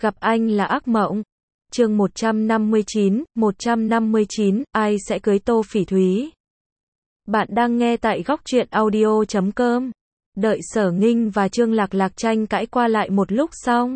Gặp anh là ác mộng. Chương 159, ai sẽ cưới Tô Phỉ Thúy? Bạn đang nghe tại góc truyện audio.com. Đợi Sở Nghinh và Trương Lạc Lạc tranh cãi qua lại một lúc xong,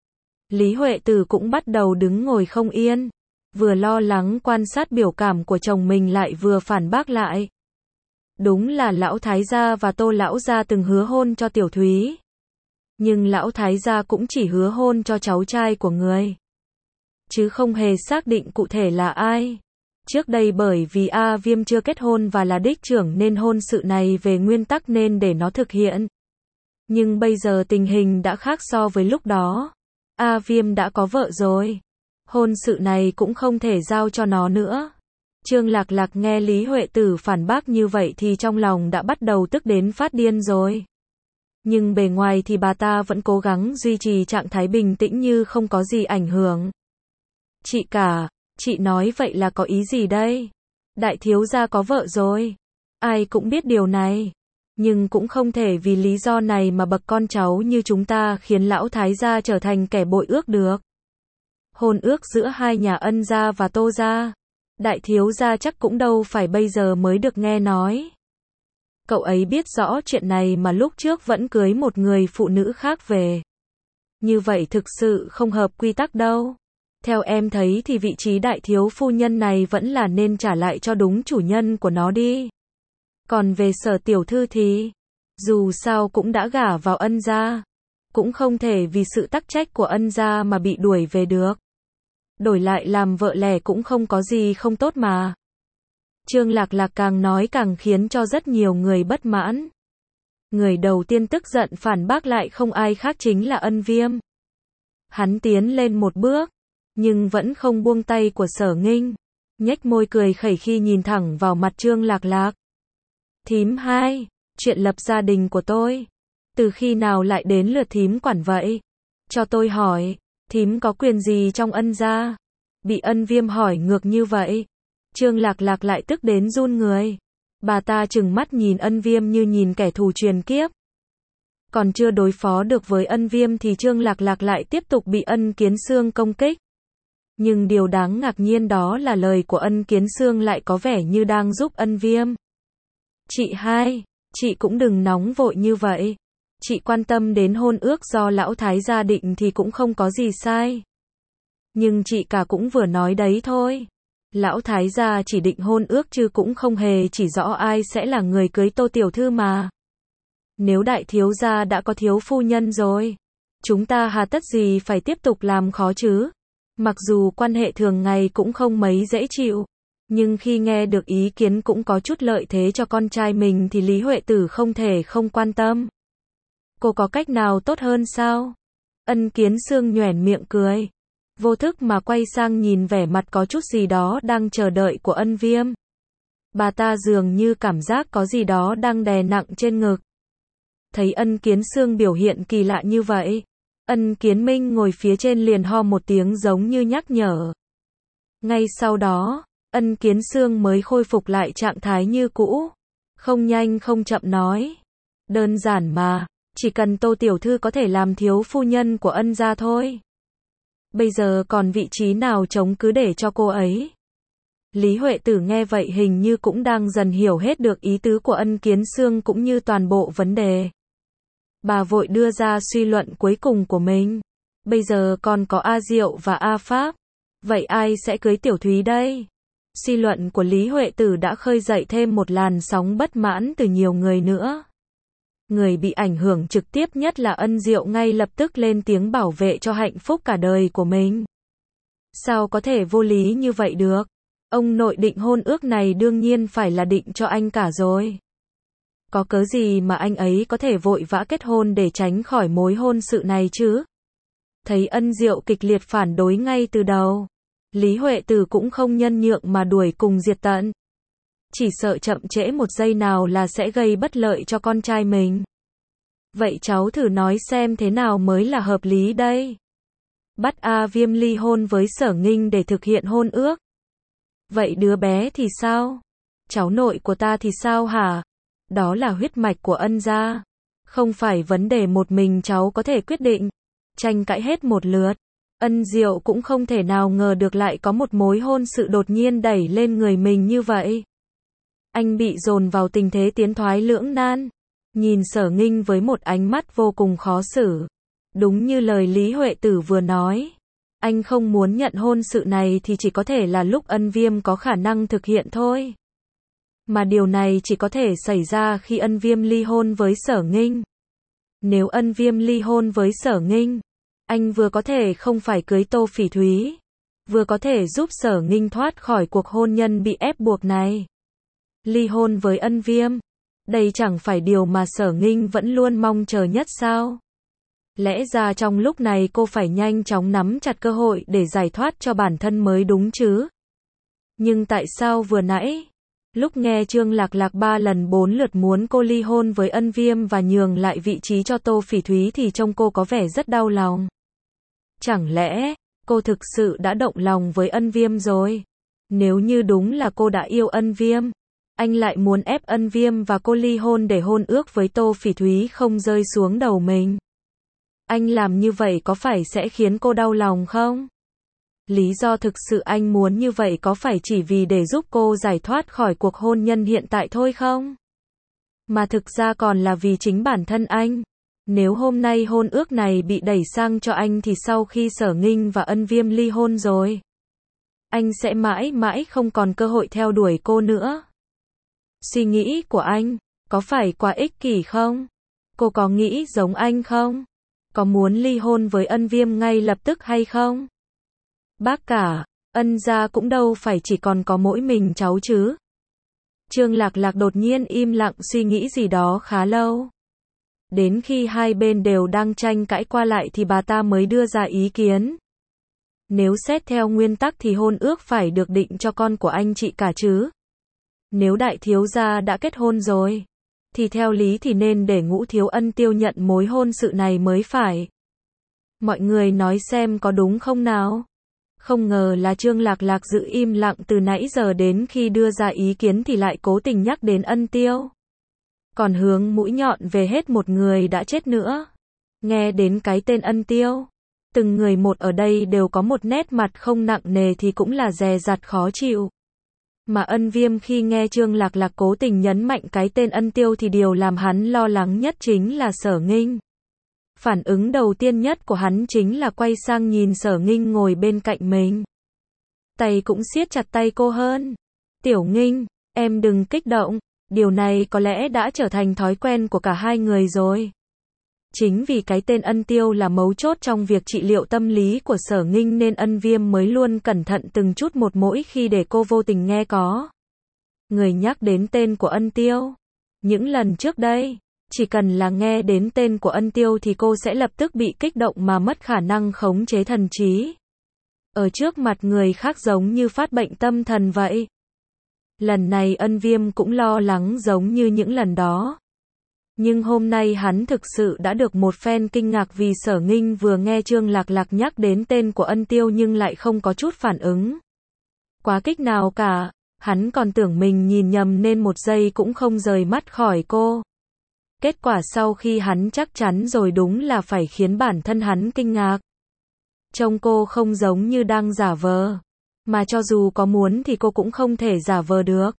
Lý Huệ Tử cũng bắt đầu đứng ngồi không yên, vừa lo lắng quan sát biểu cảm của chồng mình lại vừa phản bác lại. Đúng là lão thái gia và Tô lão gia từng hứa hôn cho Tiểu Thúy, nhưng lão thái gia cũng chỉ hứa hôn cho cháu trai của người, chứ không hề xác định cụ thể là ai. Trước đây bởi vì A Viêm chưa kết hôn và là đích trưởng nên hôn sự này về nguyên tắc nên để nó thực hiện. Nhưng bây giờ tình hình đã khác so với lúc đó. A Viêm đã có vợ rồi, hôn sự này cũng không thể giao cho nó nữa. Trương Lạc Lạc nghe Lý Huệ Tử phản bác như vậy thì trong lòng đã bắt đầu tức đến phát điên rồi. Nhưng bề ngoài thì bà ta vẫn cố gắng duy trì trạng thái bình tĩnh như không có gì ảnh hưởng. Chị cả, chị nói vậy là có ý gì đây? Đại thiếu gia có vợ rồi, ai cũng biết điều này. Nhưng cũng không thể vì lý do này mà bậc con cháu như chúng ta khiến lão thái gia trở thành kẻ bội ước được. Hôn ước giữa hai nhà Ân gia và Tô gia, đại thiếu gia chắc cũng đâu phải bây giờ mới được nghe nói. Cậu ấy biết rõ chuyện này mà lúc trước vẫn cưới một người phụ nữ khác về. Như vậy thực sự không hợp quy tắc đâu. Theo em thấy thì vị trí đại thiếu phu nhân này vẫn là nên trả lại cho đúng chủ nhân của nó đi. Còn về Sở tiểu thư thì, dù sao cũng đã gả vào Ân gia, cũng không thể vì sự tắc trách của Ân gia mà bị đuổi về được. Đổi lại làm vợ lẽ cũng không có gì không tốt mà. Trương Lạc Lạc càng nói càng khiến cho rất nhiều người bất mãn. Người đầu tiên tức giận phản bác lại không ai khác chính là Ân Viêm. Hắn tiến lên một bước, nhưng vẫn không buông tay của Sở Nghinh, nhếch môi cười khẩy khi nhìn thẳng vào mặt Trương Lạc Lạc. Thím hai, chuyện lập gia đình của tôi, từ khi nào lại đến lượt thím quản vậy? Cho tôi hỏi, thím có quyền gì trong Ân gia? Bị Ân Viêm hỏi ngược như vậy, Trương Lạc Lạc lại tức đến run người. Bà ta trừng mắt nhìn Ân Viêm như nhìn kẻ thù truyền kiếp. Còn chưa đối phó được với Ân Viêm thì Trương Lạc Lạc lại tiếp tục bị Ân Kiến Xương công kích. Nhưng điều đáng ngạc nhiên đó là lời của Ân Kiến Xương lại có vẻ như đang giúp Ân Viêm. Chị hai, chị cũng đừng nóng vội như vậy. Chị quan tâm đến hôn ước do lão thái gia định thì cũng không có gì sai. Nhưng chị cả cũng vừa nói đấy thôi. Lão thái gia chỉ định hôn ước chứ cũng không hề chỉ rõ ai sẽ là người cưới Tô tiểu thư mà. Nếu đại thiếu gia đã có thiếu phu nhân rồi, chúng ta hà tất gì phải tiếp tục làm khó chứ? Mặc dù quan hệ thường ngày cũng không mấy dễ chịu, nhưng khi nghe được ý kiến cũng có chút lợi thế cho con trai mình thì Lý Huệ Tử không thể không quan tâm. Cô có cách nào tốt hơn sao? Ân Kiến Xương nhoẻn miệng cười, vô thức mà quay sang nhìn vẻ mặt có chút gì đó đang chờ đợi của Ân Viêm. Bà ta dường như cảm giác có gì đó đang đè nặng trên ngực. Thấy Ân Kiến Xương biểu hiện kỳ lạ như vậy, Ân Kiến Minh ngồi phía trên liền ho một tiếng giống như nhắc nhở. Ngay sau đó, Ân Kiến Xương mới khôi phục lại trạng thái như cũ. Không nhanh không chậm nói. Đơn giản mà, chỉ cần Tô tiểu thư có thể làm thiếu phu nhân của Ân gia thôi. Bây giờ còn vị trí nào trống cứ để cho cô ấy. Lý Huệ Tử nghe vậy hình như cũng đang dần hiểu hết được ý tứ của Ân Kiến Xương cũng như toàn bộ vấn đề. Bà vội đưa ra suy luận cuối cùng của mình. Bây giờ còn có A Diệu và A Pháp. Vậy ai sẽ cưới Tiểu Thúy đây? Suy luận của Lý Huệ Tử đã khơi dậy thêm một làn sóng bất mãn từ nhiều người nữa. Người bị ảnh hưởng trực tiếp nhất là Ân Diệu ngay lập tức lên tiếng bảo vệ cho hạnh phúc cả đời của mình. Sao có thể vô lý như vậy được? Ông nội định hôn ước này đương nhiên phải là định cho anh cả rồi. Có cớ gì mà anh ấy có thể vội vã kết hôn để tránh khỏi mối hôn sự này chứ? Thấy Ân Diệu kịch liệt phản đối ngay từ đầu, Lý Huệ Tử cũng không nhân nhượng mà đuổi cùng diệt tận. Chỉ sợ chậm trễ một giây nào là sẽ gây bất lợi cho con trai mình. Vậy cháu thử nói xem thế nào mới là hợp lý đây? Bắt A Viêm ly hôn với Sở Nghinh để thực hiện hôn ước. Vậy đứa bé thì sao? Cháu nội của ta thì sao hả? Đó là huyết mạch của Ân gia, không phải vấn đề một mình cháu có thể quyết định. Tranh cãi hết một lượt, Ân Diệu cũng không thể nào ngờ được lại có một mối hôn sự đột nhiên đẩy lên người mình như vậy. Anh bị dồn vào tình thế tiến thoái lưỡng nan, nhìn Sở Nghinh với một ánh mắt vô cùng khó xử. Đúng như lời Lý Huệ Tử vừa nói, anh không muốn nhận hôn sự này thì chỉ có thể là lúc Ân Viêm có khả năng thực hiện thôi. Mà điều này chỉ có thể xảy ra khi Ân Viêm ly hôn với Sở Nghinh. Nếu Ân Viêm ly hôn với Sở Nghinh, anh vừa có thể không phải cưới Tô Phỉ Thúy, vừa có thể giúp Sở Nghinh thoát khỏi cuộc hôn nhân bị ép buộc này. Ly hôn với Ân Viêm, đây chẳng phải điều mà Sở Nghinh vẫn luôn mong chờ nhất sao? Lẽ ra trong lúc này cô phải nhanh chóng nắm chặt cơ hội để giải thoát cho bản thân mới đúng chứ. Nhưng tại sao vừa nãy, lúc nghe Trương Lạc Lạc 3 lần 4 lượt muốn cô ly hôn với Ân Viêm và nhường lại vị trí cho Tô Phỉ Thúy thì trông cô có vẻ rất đau lòng. Chẳng lẽ, cô thực sự đã động lòng với Ân Viêm rồi? Nếu như đúng là cô đã yêu Ân Viêm, anh lại muốn ép Ân Viêm và cô ly hôn để hôn ước với Tô Phỉ Thúy không rơi xuống đầu mình. Anh làm như vậy có phải sẽ khiến cô đau lòng không? Lý do thực sự anh muốn như vậy có phải chỉ vì để giúp cô giải thoát khỏi cuộc hôn nhân hiện tại thôi không? Mà thực ra còn là vì chính bản thân anh. Nếu hôm nay hôn ước này bị đẩy sang cho anh thì sau khi Sở Nghinh và Ân Viêm ly hôn rồi, anh sẽ mãi mãi không còn cơ hội theo đuổi cô nữa. Suy nghĩ của anh, có phải quá ích kỷ không? Cô có nghĩ giống anh không? Có muốn ly hôn với Ân Viêm ngay lập tức hay không? Bác cả, Ân gia cũng đâu phải chỉ còn có mỗi mình cháu chứ. Trương Lạc Lạc đột nhiên im lặng suy nghĩ gì đó khá lâu. Đến khi hai bên đều đang tranh cãi qua lại thì bà ta mới đưa ra ý kiến. Nếu xét theo nguyên tắc thì hôn ước phải được định cho con của anh chị cả chứ. Nếu đại thiếu gia đã kết hôn rồi, thì theo lý thì nên để Ngũ Thiếu Ân Tiêu nhận mối hôn sự này mới phải. Mọi người nói xem có đúng không nào? Không ngờ là Trương Lạc Lạc giữ im lặng từ nãy giờ đến khi đưa ra ý kiến thì lại cố tình nhắc đến Ân Tiêu. Còn hướng mũi nhọn về hết một người đã chết nữa. Nghe đến cái tên Ân Tiêu, từng người một ở đây đều có một nét mặt không nặng nề thì cũng là dè dặt khó chịu. Mà Ân Viêm khi nghe Trương Lạc Lạc cố tình nhấn mạnh cái tên Ân Tiêu thì điều làm hắn lo lắng nhất chính là Sở Nghinh. Phản ứng đầu tiên nhất của hắn chính là quay sang nhìn Sở Nghinh ngồi bên cạnh mình. Tay cũng siết chặt tay cô hơn. Tiểu Nghinh, em đừng kích động, điều này có lẽ đã trở thành thói quen của cả hai người rồi. Chính vì cái tên Ân Tiêu là mấu chốt trong việc trị liệu tâm lý của Sở Nghinh nên Ân Viêm mới luôn cẩn thận từng chút một mỗi khi để cô vô tình nghe có người nhắc đến tên của Ân Tiêu. Những lần trước đây, chỉ cần là nghe đến tên của Ân Tiêu thì cô sẽ lập tức bị kích động mà mất khả năng khống chế thần trí. Ở trước mặt người khác giống như phát bệnh tâm thần vậy. Lần này Ân Viêm cũng lo lắng giống như những lần đó. Nhưng hôm nay hắn thực sự đã được một phen kinh ngạc vì Sở Nghinh vừa nghe Trương Lạc Lạc nhắc đến tên của Ân Tiêu nhưng lại không có chút phản ứng quá kích nào cả. Hắn còn tưởng mình nhìn nhầm nên một giây cũng không rời mắt khỏi cô. Kết quả sau khi hắn chắc chắn rồi đúng là phải khiến bản thân hắn kinh ngạc. Trông cô không giống như đang giả vờ. Mà cho dù có muốn thì cô cũng không thể giả vờ được.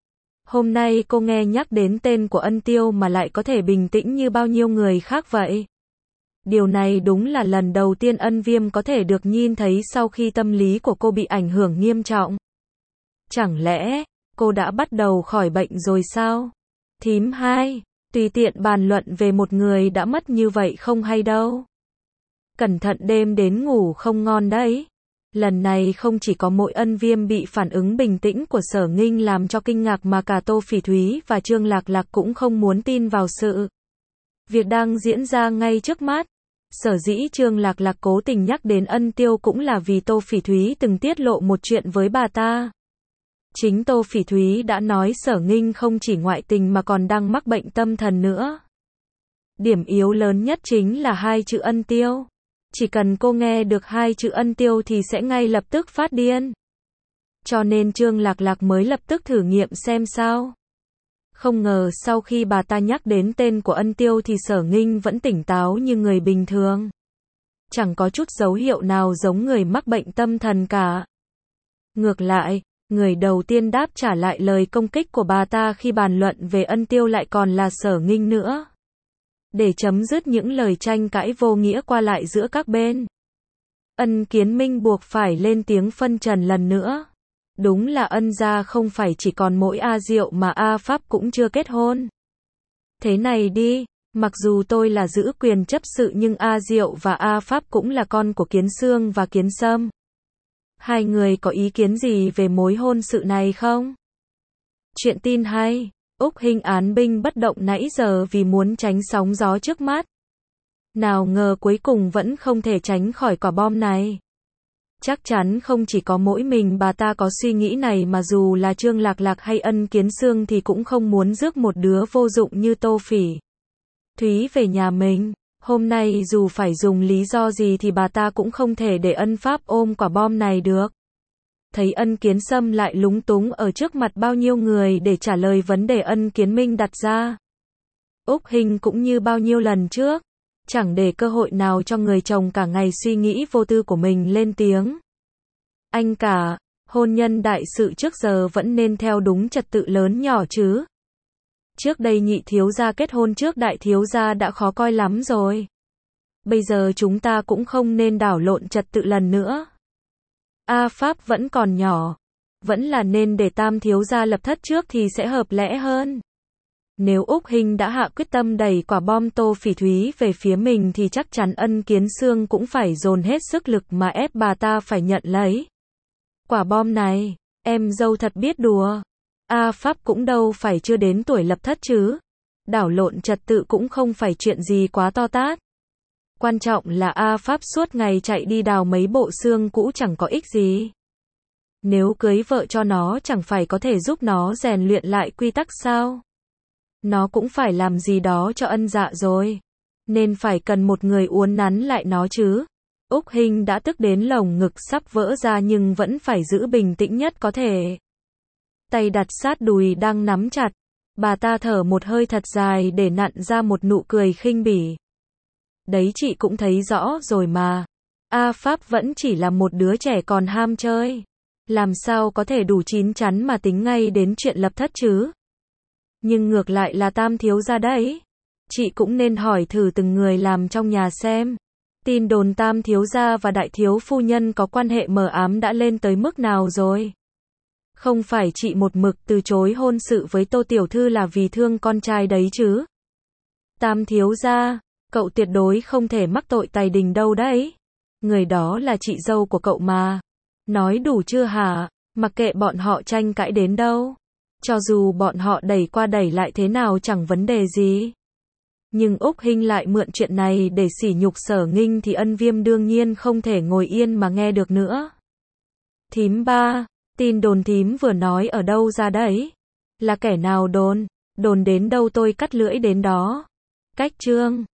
Hôm nay cô nghe nhắc đến tên của Ân Tiêu mà lại có thể bình tĩnh như bao nhiêu người khác vậy. Điều này đúng là lần đầu tiên Ân Viêm có thể được nhìn thấy sau khi tâm lý của cô bị ảnh hưởng nghiêm trọng. Chẳng lẽ, cô đã bắt đầu khỏi bệnh rồi sao? Thím 2, tùy tiện bàn luận về một người đã mất như vậy không hay đâu. Cẩn thận đêm đến ngủ không ngon đấy. Lần này không chỉ có mỗi Ân Viêm bị phản ứng bình tĩnh của Sở Nghinh làm cho kinh ngạc mà cả Tô Phỉ Thúy và Trương Lạc Lạc cũng không muốn tin vào sự việc đang diễn ra ngay trước mắt. Sở dĩ Trương Lạc Lạc cố tình nhắc đến Ân Tiêu cũng là vì Tô Phỉ Thúy từng tiết lộ một chuyện với bà ta. Chính Tô Phỉ Thúy đã nói Sở Nghinh không chỉ ngoại tình mà còn đang mắc bệnh tâm thần nữa. Điểm yếu lớn nhất chính là hai chữ Ân Tiêu. Chỉ cần cô nghe được hai chữ Ân Tiêu thì sẽ ngay lập tức phát điên. Cho nên Trương Lạc Lạc mới lập tức thử nghiệm xem sao. Không ngờ sau khi bà ta nhắc đến tên của Ân Tiêu thì Sở Nghinh vẫn tỉnh táo như người bình thường. chẳng có chút dấu hiệu nào giống người mắc bệnh tâm thần cả. Ngược lại, người đầu tiên đáp trả lại lời công kích của bà ta khi bàn luận về Ân Tiêu lại còn là Sở Nghinh nữa. Để chấm dứt những lời tranh cãi vô nghĩa qua lại giữa các bên, Ân Kiến Minh buộc phải lên tiếng phân trần lần nữa. Đúng là Ân gia không phải chỉ còn mỗi A Diệu mà A Pháp cũng chưa kết hôn. Thế này đi, mặc dù tôi là giữ quyền chấp sự nhưng A Diệu và A Pháp cũng là con của Kiến Xương và Kiến Sâm. Hai người có ý kiến gì về mối hôn sự này không? Chuyện tin hay, Úc Hinh án binh bất động nãy giờ vì muốn tránh sóng gió trước mắt. Nào ngờ cuối cùng vẫn không thể tránh khỏi quả bom này. Chắc chắn không chỉ có mỗi mình bà ta có suy nghĩ này mà dù là Trương Lạc Lạc hay Ân Kiến Xương thì cũng không muốn rước một đứa vô dụng như Tô Phỉ Thúy về nhà mình. Hôm nay dù phải dùng lý do gì thì bà ta cũng không thể để Ân Pháp ôm quả bom này được. Thấy Ân Kiến Sâm lại lúng túng ở trước mặt bao nhiêu người để trả lời vấn đề Ân Kiến Minh đặt ra. Úc Hinh cũng như bao nhiêu lần trước, chẳng để cơ hội nào cho người chồng cả ngày suy nghĩ vô tư của mình lên tiếng. Anh cả, hôn nhân đại sự trước giờ vẫn nên theo đúng trật tự lớn nhỏ chứ. Trước đây nhị thiếu gia kết hôn trước đại thiếu gia đã khó coi lắm rồi. Bây giờ chúng ta cũng không nên đảo lộn trật tự lần nữa. A Pháp vẫn còn nhỏ, vẫn là nên để tam thiếu gia lập thất trước thì sẽ hợp lẽ hơn. Nếu Úc Hinh đã hạ quyết tâm đẩy quả bom Tô Phỉ Thúy về phía mình thì chắc chắn Ân Kiến Xương cũng phải dồn hết sức lực mà ép bà ta phải nhận lấy quả bom này. Em dâu thật biết đùa. A Pháp cũng đâu phải chưa đến tuổi lập thất chứ. Đảo lộn trật tự cũng không phải chuyện gì quá to tát. Quan trọng là A Pháp suốt ngày chạy đi đào mấy bộ xương cũ chẳng có ích gì. Nếu cưới vợ cho nó chẳng phải có thể giúp nó rèn luyện lại quy tắc sao? Nó cũng phải làm gì đó cho Ân Dạ rồi. Nên phải cần một người uốn nắn lại nó chứ. Úc Hinh đã tức đến lồng ngực sắp vỡ ra nhưng vẫn phải giữ bình tĩnh nhất có thể. Tay đặt sát đùi đang nắm chặt. Bà ta thở một hơi thật dài để nặn ra một nụ cười khinh bỉ. Đấy chị cũng thấy rõ rồi mà. A Pháp vẫn chỉ là một đứa trẻ còn ham chơi. Làm sao có thể đủ chín chắn mà tính ngay đến chuyện lập thất chứ? Nhưng ngược lại là tam thiếu gia đấy. Chị cũng nên hỏi thử từng người làm trong nhà xem. Tin đồn tam thiếu gia và đại thiếu phu nhân có quan hệ mờ ám đã lên tới mức nào rồi? Không phải chị một mực từ chối hôn sự với Tô tiểu thư là vì thương con trai đấy chứ? Tam thiếu gia, cậu tuyệt đối không thể mắc tội tày đình đâu đấy. Người đó là chị dâu của cậu mà. Nói đủ chưa hả? Mặc kệ bọn họ tranh cãi đến đâu. Cho dù bọn họ đẩy qua đẩy lại thế nào chẳng vấn đề gì. Nhưng Úc Hinh lại mượn chuyện này để sỉ nhục Sở Nghinh thì Ân Viêm đương nhiên không thể ngồi yên mà nghe được nữa. Thím ba, tin đồn thím vừa nói ở đâu ra đấy? Là kẻ nào đồn? Đồn đến đâu tôi cắt lưỡi đến đó. Cách chương